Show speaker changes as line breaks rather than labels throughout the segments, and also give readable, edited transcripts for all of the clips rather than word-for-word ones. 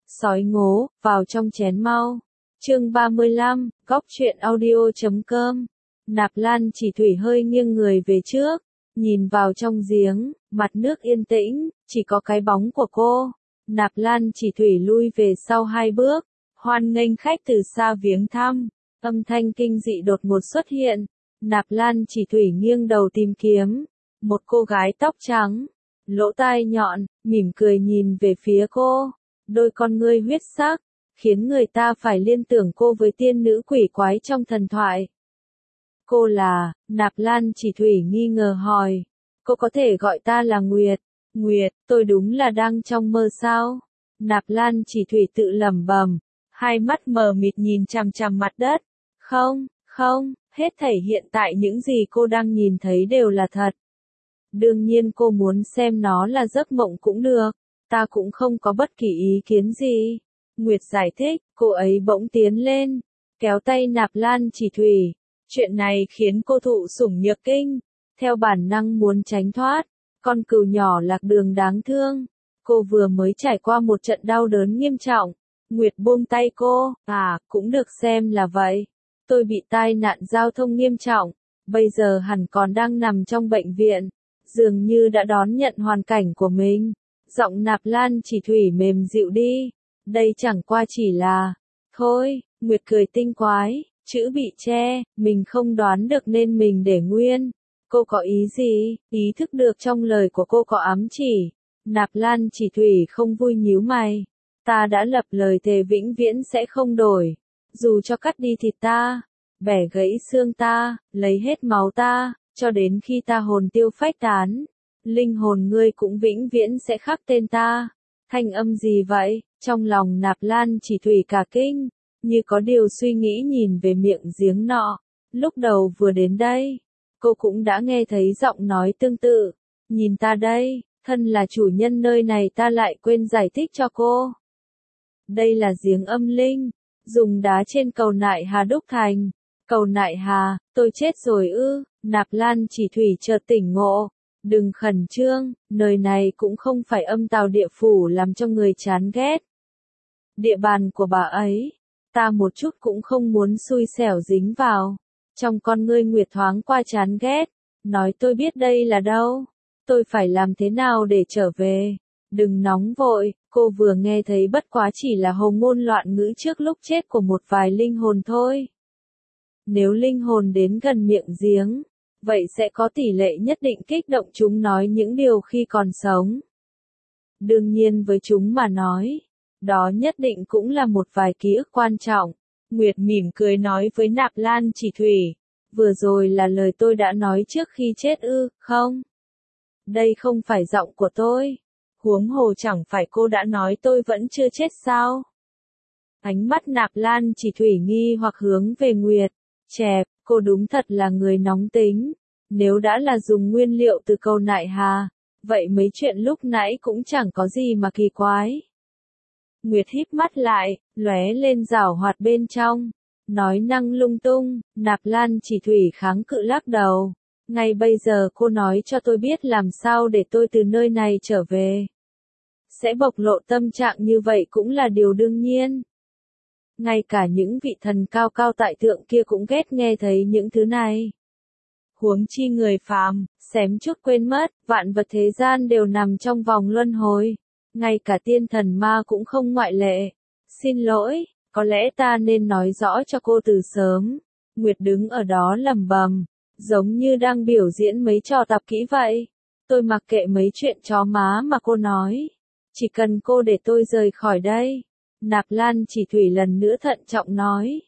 Sói ngố, vào trong chén mau. Chương 35, góc truyện audio.com. Nạp Lan Chỉ Thủy hơi nghiêng người về trước, nhìn vào trong giếng, mặt nước yên tĩnh, chỉ có cái bóng của cô. Nạp Lan Chỉ Thủy lui về sau 2 bước, hoan nghênh khách từ xa viếng thăm. Âm thanh kinh dị đột ngột xuất hiện. Nạp Lan Chỉ Thủy nghiêng đầu tìm kiếm một cô gái tóc trắng, lỗ tai nhọn, mỉm cười nhìn về phía cô. Đôi con ngươi huyết sắc, khiến người ta phải liên tưởng cô với tiên nữ quỷ quái trong thần thoại. Cô là, Nạp Lan Chỉ Thủy nghi ngờ hỏi. Cô có thể gọi ta là Nguyệt. Nguyệt, tôi đúng là đang trong mơ sao? Nạp Lan Chỉ Thủy tự lẩm bẩm, hai mắt mờ mịt nhìn chằm chằm mặt đất. Không, hết thảy hiện tại những gì cô đang nhìn thấy đều là thật. Đương nhiên cô muốn xem nó là giấc mộng cũng được, ta cũng không có bất kỳ ý kiến gì. Nguyệt giải thích, cô ấy bỗng tiến lên, kéo tay Nạp Lan Chỉ Thủy. Chuyện này khiến cô thụ sủng nhược kinh, theo bản năng muốn tránh thoát. Con cừu nhỏ lạc đường đáng thương. Cô vừa mới trải qua một trận đau đớn nghiêm trọng. Nguyệt buông tay cô, cũng được xem là vậy. Tôi bị tai nạn giao thông nghiêm trọng, bây giờ hẳn còn đang nằm trong bệnh viện. Dường như đã đón nhận hoàn cảnh của mình. Giọng Nạp Lan Chỉ Thủy mềm dịu đi. Đây chẳng qua chỉ là... Thôi, Nguyệt cười tinh quái, chữ bị che, mình không đoán được nên mình để nguyên. Cô có ý gì? Ý thức được trong lời của cô có ám chỉ. Nạp Lan Chỉ Thủy không vui nhíu mày. Ta đã lập lời thề vĩnh viễn sẽ không đổi. Dù cho cắt đi thịt ta, bẻ gãy xương ta, lấy hết máu ta, cho đến khi ta hồn tiêu phách tán, linh hồn ngươi cũng vĩnh viễn sẽ khắc tên ta. Thanh âm gì vậy? Trong lòng Nạp Lan Chỉ Thủy cả kinh, như có điều suy nghĩ nhìn về miệng giếng nọ. Lúc đầu vừa đến đây, cô cũng đã nghe thấy giọng nói tương tự. Nhìn ta đây, thân là chủ nhân nơi này ta lại quên giải thích cho cô. Đây là giếng âm linh, dùng đá trên cầu Nại Hà đúc thành. Cầu Nại Hà, tôi chết rồi ư? Nạp Lan Chỉ Thủy chợt tỉnh ngộ. Đừng khẩn trương, nơi này cũng không phải âm tào địa phủ làm cho người chán ghét. Địa bàn của bà ấy, ta một chút cũng không muốn xui xẻo dính vào. Trong con ngươi Nguyệt thoáng qua chán ghét, nói tôi biết đây là đâu, tôi phải làm thế nào để trở về. Đừng nóng vội, cô vừa nghe thấy bất quá chỉ là hồ ngôn loạn ngữ trước lúc chết của một vài linh hồn thôi. Nếu linh hồn đến gần miệng giếng, vậy sẽ có tỷ lệ nhất định kích động chúng nói những điều khi còn sống. Đương nhiên với chúng mà nói, đó nhất định cũng là một vài ký ức quan trọng. Nguyệt mỉm cười nói với Nạp Lan Chỉ Thủy, vừa rồi là lời tôi đã nói trước khi chết ư? Không. Đây không phải giọng của tôi. Huống hồ chẳng phải cô đã nói tôi vẫn chưa chết sao? Ánh mắt Nạp Lan Chỉ Thủy nghi hoặc hướng về Nguyệt. Chẹp, cô đúng thật là người nóng tính. Nếu đã là dùng nguyên liệu từ cầu Nại Hà, vậy mấy chuyện lúc nãy cũng chẳng có gì mà kỳ quái. Nguyệt híp mắt lại, lóe lên giảo hoạt bên trong. Nói năng lung tung, Nạp Lan Chỉ Thủy kháng cự lắc đầu. Ngay bây giờ cô nói cho tôi biết làm sao để tôi từ nơi này trở về. Sẽ bộc lộ tâm trạng như vậy cũng là điều đương nhiên. Ngay cả những vị thần cao cao tại thượng kia cũng ghét nghe thấy những thứ này. Huống chi người phàm, xém chút quên mất, vạn vật thế gian đều nằm trong vòng luân hồi. Ngay cả tiên thần ma cũng không ngoại lệ. Xin lỗi, có lẽ ta nên nói rõ cho cô từ sớm. Nguyệt đứng ở đó lẩm bẩm, giống như đang biểu diễn mấy trò tập kỹ vậy. Tôi mặc kệ mấy chuyện chó má mà cô nói. Chỉ cần cô để tôi rời khỏi đây. Nạp Lan Chỉ Thủy lần nữa thận trọng nói.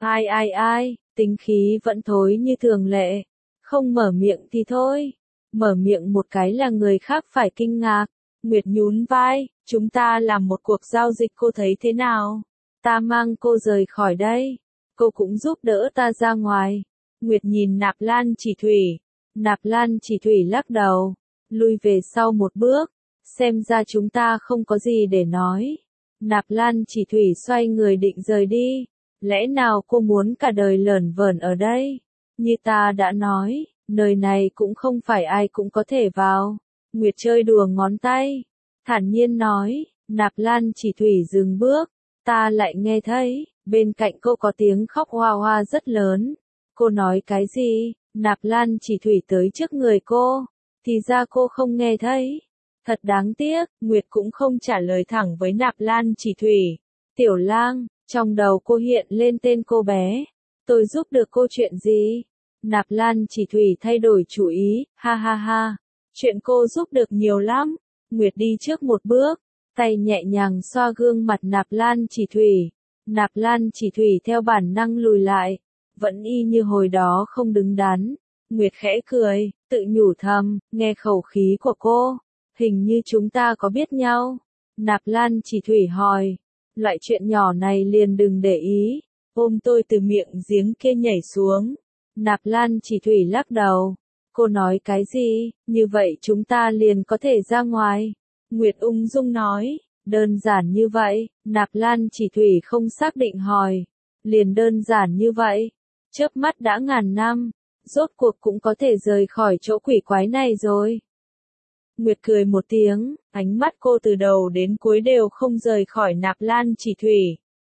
Ai, tính khí vẫn thối như thường lệ. Không mở miệng thì thôi. Mở miệng một cái là người khác phải kinh ngạc. Nguyệt nhún vai, chúng ta làm một cuộc giao dịch cô thấy thế nào? Ta mang cô rời khỏi đây. Cô cũng giúp đỡ ta ra ngoài. Nguyệt nhìn Nạp Lan Chỉ Thủy. Nạp Lan Chỉ Thủy lắc đầu. Lui về sau một bước. Xem ra chúng ta không có gì để nói. Nạp Lan Chỉ Thủy xoay người định rời đi. Lẽ nào cô muốn cả đời lởn vởn ở đây? Như ta đã nói, nơi này cũng không phải ai cũng có thể vào. Nguyệt chơi đùa ngón tay. Thản nhiên nói, Nạp Lan Chỉ Thủy dừng bước, ta lại nghe thấy, bên cạnh cô có tiếng khóc hoa hoa rất lớn. Cô nói cái gì? Nạp Lan Chỉ Thủy tới trước người cô, thì ra cô không nghe thấy. Thật đáng tiếc, Nguyệt cũng không trả lời thẳng với Nạp Lan Chỉ Thủy. Tiểu Lang, trong đầu cô hiện lên tên cô bé. Tôi giúp được cô chuyện gì? Nạp Lan Chỉ Thủy thay đổi chủ ý, ha ha ha. Chuyện cô giúp được nhiều lắm. Nguyệt đi trước một bước, tay nhẹ nhàng xoa gương mặt Nạp Lan Chỉ Thủy. Nạp Lan Chỉ Thủy theo bản năng lùi lại, vẫn y như hồi đó không đứng đắn. Nguyệt khẽ cười, tự nhủ thầm, nghe khẩu khí của cô, hình như chúng ta có biết nhau. Nạp Lan Chỉ Thủy hỏi, loại chuyện nhỏ này liền đừng để ý, ôm tôi từ miệng giếng kia nhảy xuống. Nạp Lan Chỉ Thủy lắc đầu, cô nói cái gì, như vậy chúng ta liền có thể ra ngoài. Nguyệt ung dung nói, đơn giản như vậy. Nạp Lan Chỉ Thủy không xác định hỏi, liền đơn giản như vậy. Chớp mắt đã ngàn năm, rốt cuộc cũng có thể rời khỏi chỗ quỷ quái này rồi. Nguyệt cười một tiếng, ánh mắt cô từ đầu đến cuối đều không rời khỏi Nạp Lan Chỉ Thủy.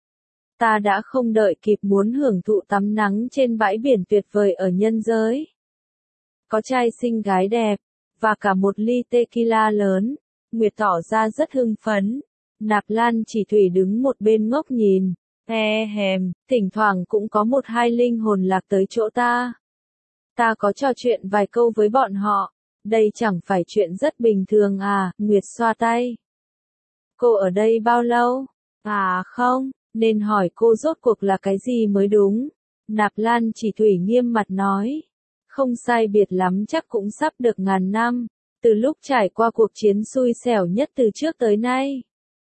Ta đã không đợi kịp muốn hưởng thụ tắm nắng trên bãi biển tuyệt vời ở nhân giới. Có trai xinh gái đẹp, và cả một ly tequila lớn. Nguyệt tỏ ra rất hưng phấn. Nạp Lan Chỉ Thủy đứng một bên ngốc nhìn. Thỉnh thoảng cũng có một hai linh hồn lạc tới chỗ ta. Ta có trò chuyện vài câu với bọn họ. Đây chẳng phải chuyện rất bình thường à, Nguyệt xoa tay. Cô ở đây bao lâu? À không, nên hỏi cô rốt cuộc là cái gì mới đúng. Nạp Lan Chỉ Thủy nghiêm mặt nói. Không sai biệt lắm chắc cũng sắp được ngàn năm, từ lúc trải qua cuộc chiến xui xẻo nhất từ trước tới nay.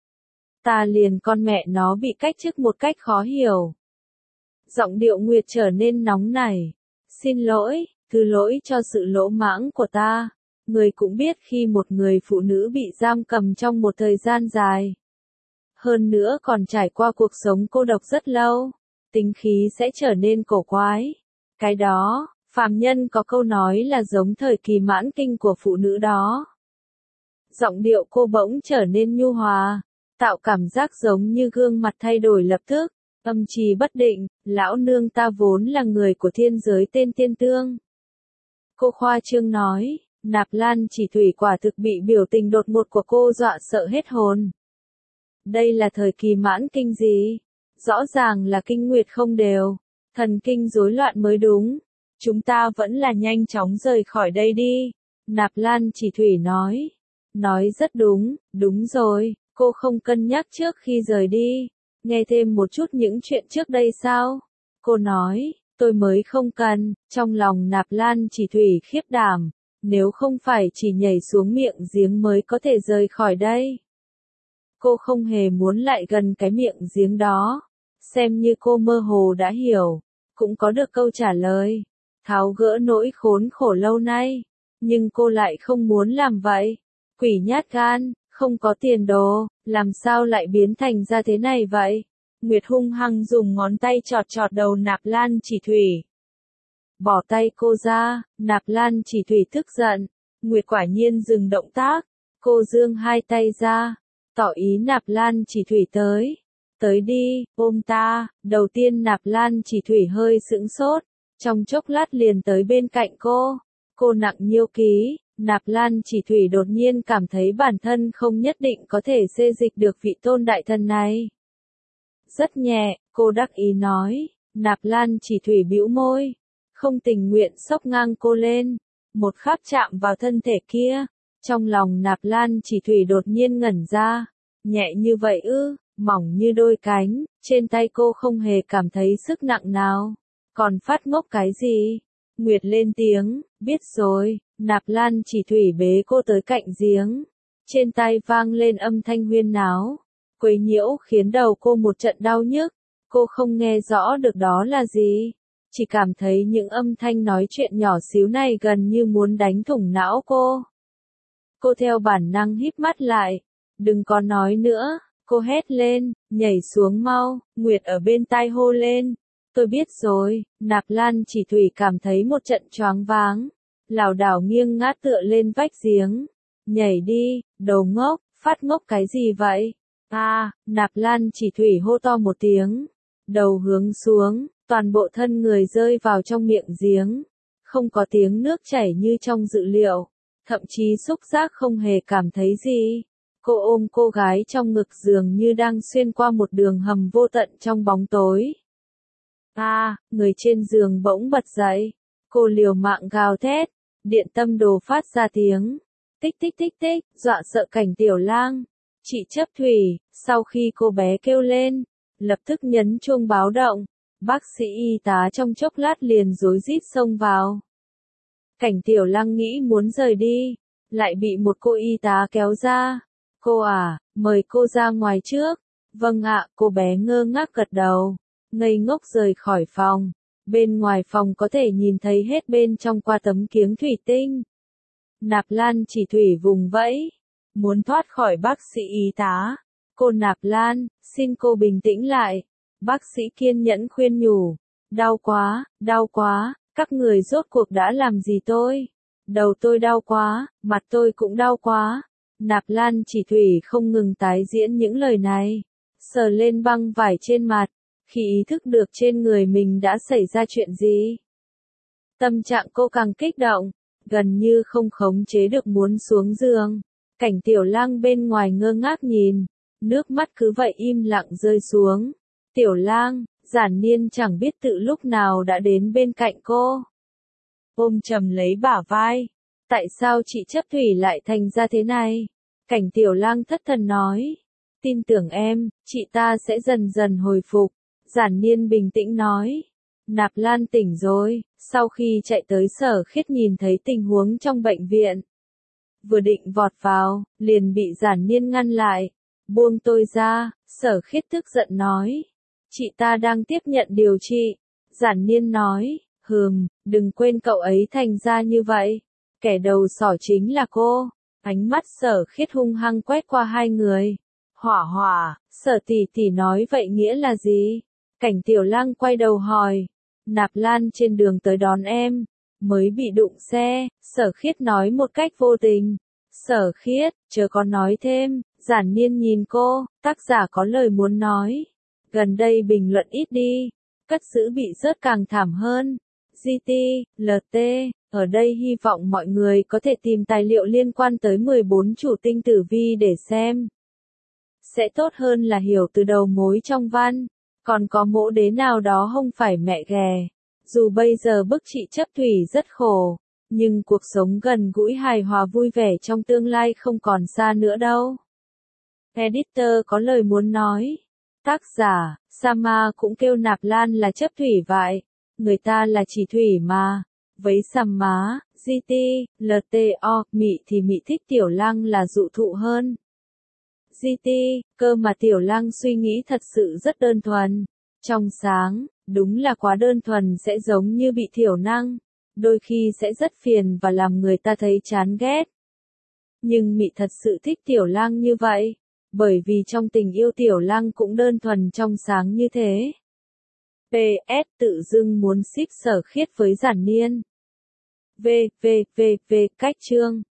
Ta liền con mẹ nó bị cách chức một cách khó hiểu. Giọng điệu Nguyệt trở nên nóng nảy. Xin lỗi, thứ lỗi cho sự lỗ mãng của ta. Người cũng biết khi một người phụ nữ bị giam cầm trong một thời gian dài. Hơn nữa còn trải qua cuộc sống cô độc rất lâu. Tính khí sẽ trở nên cổ quái. Cái đó, phàm nhân có câu nói là giống thời kỳ mãn kinh của phụ nữ đó. Giọng điệu cô bỗng trở nên nhu hòa, tạo cảm giác giống như gương mặt thay đổi lập tức, âm trì bất định, lão nương ta vốn là người của thiên giới tên Tiên Tương. Cô khoa trương nói, Nạp Lan Chỉ Thủy quả thực bị biểu tình đột ngột của cô dọa sợ hết hồn. Đây là thời kỳ mãn kinh gì? Rõ ràng là kinh nguyệt không đều, thần kinh rối loạn mới đúng. Chúng ta vẫn là nhanh chóng rời khỏi đây đi. Nạp Lan Chỉ Thủy nói. Nói rất đúng, đúng rồi, cô không cân nhắc trước khi rời đi. Nghe thêm một chút những chuyện trước đây sao? Cô nói, tôi mới không cần. Trong lòng Nạp Lan Chỉ Thủy khiếp đảm. Nếu không phải chỉ nhảy xuống miệng giếng mới có thể rời khỏi đây. Cô không hề muốn lại gần cái miệng giếng đó. Xem như cô mơ hồ đã hiểu. Cũng có được câu trả lời. Tháo gỡ nỗi khốn khổ lâu nay. Nhưng cô lại không muốn làm vậy. Quỷ nhát gan, không có tiền đồ, làm sao lại biến thành ra thế này vậy? Nguyệt hung hăng dùng ngón tay chọt chọt đầu Nạp Lan Chỉ Thủy. Bỏ tay cô ra, Nạp Lan Chỉ Thủy tức giận. Nguyệt quả nhiên dừng động tác. Cô giương hai tay ra, tỏ ý Nạp Lan Chỉ Thủy tới. Tới đi, ôm ta. Đầu tiên Nạp Lan Chỉ Thủy hơi sững sốt. Trong chốc lát liền tới bên cạnh cô. Cô nặng nhiêu ký, Nạp Lan Chỉ Thủy đột nhiên cảm thấy bản thân không nhất định có thể xê dịch được vị tôn đại thần này. Rất nhẹ, cô đắc ý nói. Nạp Lan Chỉ Thủy bĩu môi. Không tình nguyện xốc ngang cô lên. Một khắc chạm vào thân thể kia. Trong lòng Nạp Lan Chỉ Thủy đột nhiên ngẩn ra. Nhẹ như vậy ư, mỏng như đôi cánh. Trên tay cô không hề cảm thấy sức nặng nào. Còn phát ngốc cái gì? Nguyệt lên tiếng, biết rồi. Nạp Lan Chỉ Thủy bế cô tới cạnh giếng. Trên tay vang lên âm thanh huyên náo. Quấy nhiễu khiến đầu cô một trận đau nhức. Cô không nghe rõ được đó là gì. Chỉ cảm thấy những âm thanh nói chuyện nhỏ xíu này gần như muốn đánh thủng não cô. Cô theo bản năng híp mắt lại. Đừng có nói nữa. Cô hét lên, nhảy xuống mau. Nguyệt ở bên tai hô lên. Tôi biết rồi. Nạp Lan Chỉ Thủy cảm thấy một trận choáng váng. Lảo đảo nghiêng ngã tựa lên vách giếng. Nhảy đi, đồ ngốc, phát ngốc cái gì vậy? Nạp Lan Chỉ Thủy hô to một tiếng, đầu hướng xuống, toàn bộ thân người rơi vào trong miệng giếng, không có tiếng nước chảy như trong dự liệu, thậm chí xúc giác không hề cảm thấy gì. Cô ôm cô gái trong ngực dường như đang xuyên qua một đường hầm vô tận trong bóng tối. Người trên giường bỗng bật dậy, cô liều mạng gào thét, điện tâm đồ phát ra tiếng tích tích tích tích, dọa sợ Cảnh Tiểu Lang. Chị Chấp Thủy, sau khi cô bé kêu lên, lập tức nhấn chuông báo động, bác sĩ y tá trong chốc lát liền rối rít xông vào. Cảnh Tiểu Lang nghĩ muốn rời đi, lại bị một cô y tá kéo ra. Cô mời cô ra ngoài trước. Vâng ạ, cô bé ngơ ngác gật đầu, ngây ngốc rời khỏi phòng. Bên ngoài phòng có thể nhìn thấy hết bên trong qua tấm kiếng thủy tinh. Nạp Lan Chỉ Thủy vùng vẫy, muốn thoát khỏi bác sĩ y tá. Cô Nạp Lan, xin cô bình tĩnh lại. Bác sĩ kiên nhẫn khuyên nhủ. Đau quá, các người rốt cuộc đã làm gì tôi? Đầu tôi đau quá, mặt tôi cũng đau quá. Nạp Lan Chỉ Thủy không ngừng tái diễn những lời này, sờ lên băng vải trên mặt, khi ý thức được trên người mình đã xảy ra chuyện gì. Tâm trạng cô càng kích động, gần như không khống chế được muốn xuống giường. Cảnh Tiểu Lang bên ngoài ngơ ngác nhìn, nước mắt cứ vậy im lặng rơi xuống. Tiểu Lang, Giản Niên chẳng biết tự lúc nào đã đến bên cạnh cô, ôm chầm lấy bả vai. Tại sao chị Chấp Thủy lại thành ra thế này? Cảnh Tiểu Lang thất thần nói. Tin tưởng em, chị ta sẽ dần dần hồi phục. Giản Niên bình tĩnh nói. Nạp Lan tỉnh rồi, sau khi chạy tới Sở Khiết nhìn thấy tình huống trong bệnh viện. Vừa định vọt vào, liền bị Giản Niên ngăn lại. Buông tôi ra, Sở Khiết tức giận nói. Chị ta đang tiếp nhận điều trị. Giản Niên nói, đừng quên cậu ấy thành ra như vậy. Kẻ đầu sỏ chính là cô. Ánh mắt Sở Khiết hung hăng quét qua hai người. Hỏa, Sở tỷ tỷ nói vậy nghĩa là gì? Cảnh Tiểu Lang quay đầu hỏi. Nạp Lan trên đường tới đón em, mới bị đụng xe, Sở Khiết nói một cách vô tình. Sở Khiết, chớ có nói thêm. Giản Niên nhìn cô, tác giả có lời muốn nói. Gần đây bình luận ít đi, cất giữ bị rớt càng thảm hơn. GT, LT, ở đây hy vọng mọi người có thể tìm tài liệu liên quan tới 14 chủ tinh tử vi để xem. Sẽ tốt hơn là hiểu từ đầu mối trong văn. Còn có mỗ đế nào đó không phải mẹ ghè. Dù bây giờ bức chị Chấp Thủy rất khổ, nhưng cuộc sống gần gũi hài hòa vui vẻ trong tương lai không còn xa nữa đâu. Editor có lời muốn nói. Tác giả, Sama cũng kêu Nạp Lan là Chấp Thủy vậy. Người ta là Chỉ Thủy mà. Với Sama, GT, LTO, Mị thì Mị thích Tiểu Lang là dụ thụ hơn. GT, cơ mà Tiểu Lang suy nghĩ thật sự rất đơn thuần. Trong sáng, đúng là quá đơn thuần sẽ giống như bị thiểu năng. Đôi khi sẽ rất phiền và làm người ta thấy chán ghét. Nhưng Mị thật sự thích Tiểu Lang như vậy. Bởi vì trong tình yêu Tiểu Lang cũng đơn thuần trong sáng như thế. PS tự dưng muốn ship Sở Khiết với Giản Niên. Cách chương